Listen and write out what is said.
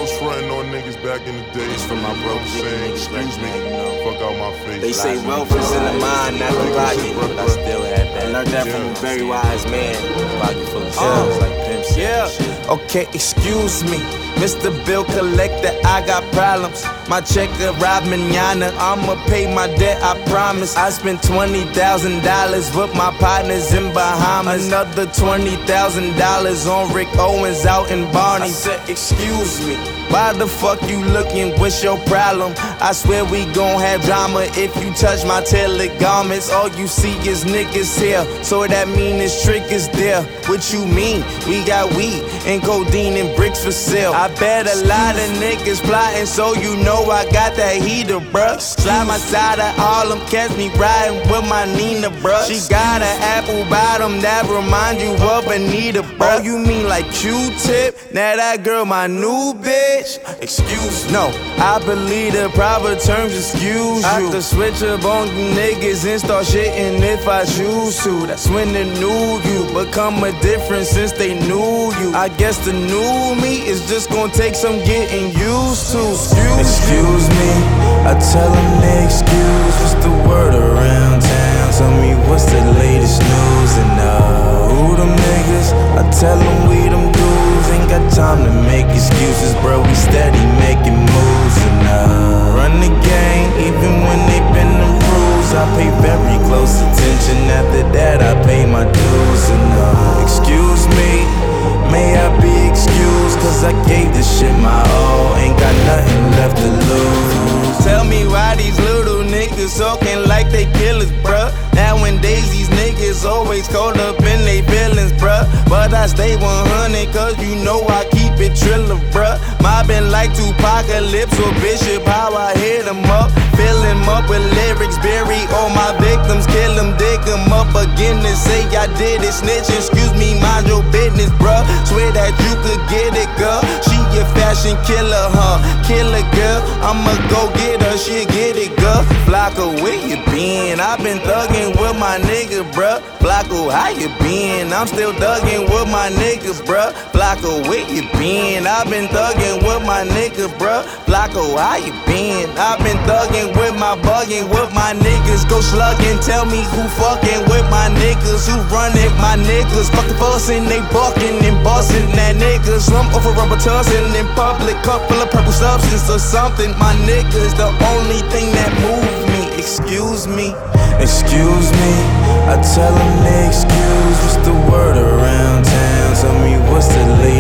was frontin' on niggas back in the day. It's for my broke saying, excuse me, fuck out my face. They say wealth is in the mind, not the pocket, but I still had that. I learned that from a very wise man. Pocket full of shells like pimps. Yeah. Okay, excuse me, Mr. Bill Collector, I got problems. My check arrived manana, I'ma pay my debt, I promise. I spent $20,000 with my partners in Bahamas. Another $20,000 on Rick Owens out in Barney. I said, excuse me, why the fuck you looking? What's your problem? I swear we gon' have drama if you touch my tailored garments. All you see is niggas here, so that mean this trick is there. What you mean? We got weed and codeine and bricks for sale. I bet a lot of niggas plotting, so you know I got that heater, bruh. Slide my side of Harlem, catch me riding with my Nina, bruh. She got an apple bottom that remind you of Anita, bruh. Oh, you mean like Q-Tip? Now that girl my new bitch? Excuse, no, I believe the proper terms excuse you. I could switch up on you niggas and start shitting if I choose to. That's when the new you become a difference since they knew you. I guess the new me is just gonna take some getting used to. Excuse me, I tell them they excuse. What's the word around town? Tell me what's the latest news. And who them niggas? I tell them we them dudes. Ain't got time to make excuses, bro. We steady making moves. And run the game, even when they bend the rules. I pay very close attention. After that, I pay my dues. And excuse me, may I be excused? Cause I gave this shit my all. Ain't got nothing left to lose. Tell me why these little niggas talking like they killers, bruh. Nowadays these niggas always caught up in they feelings, bruh. But I stay 100 cause you know I keep it triller, bruh. Mobbing like Tupacalypse or Bishop, how I hit 'em up. Fill 'em up with lyrics, bury all my victims, kill 'em, dig 'em up again and say I did it. Snitch, excuse me, mind your business, bruh. Swear that you could get it, girl. She a fashion killer, huh? Killer girl, I'ma go get her, she'll get it, girl. Flocko, where you been? I been thuggin' with my nigga, bruh. Flocko, how you been? I'm still thuggin' with my niggas, bruh. Flocko, where you been? I been thuggin' with my nigga, bruh. Flocko, how you been? I been thuggin' with my buggin' with my niggas. Go sluggin', tell me who fuckin' with my niggas, who runnin' my niggas. Fuckin' fussin', they buckin' and bussin' that niggas. Slump over rubber tussin' in public, cup full of purple substance or something. My niggas, the only thing that move me. Excuse me, excuse me. I tell them they excuse. What's the word around town? Tell me what's the latest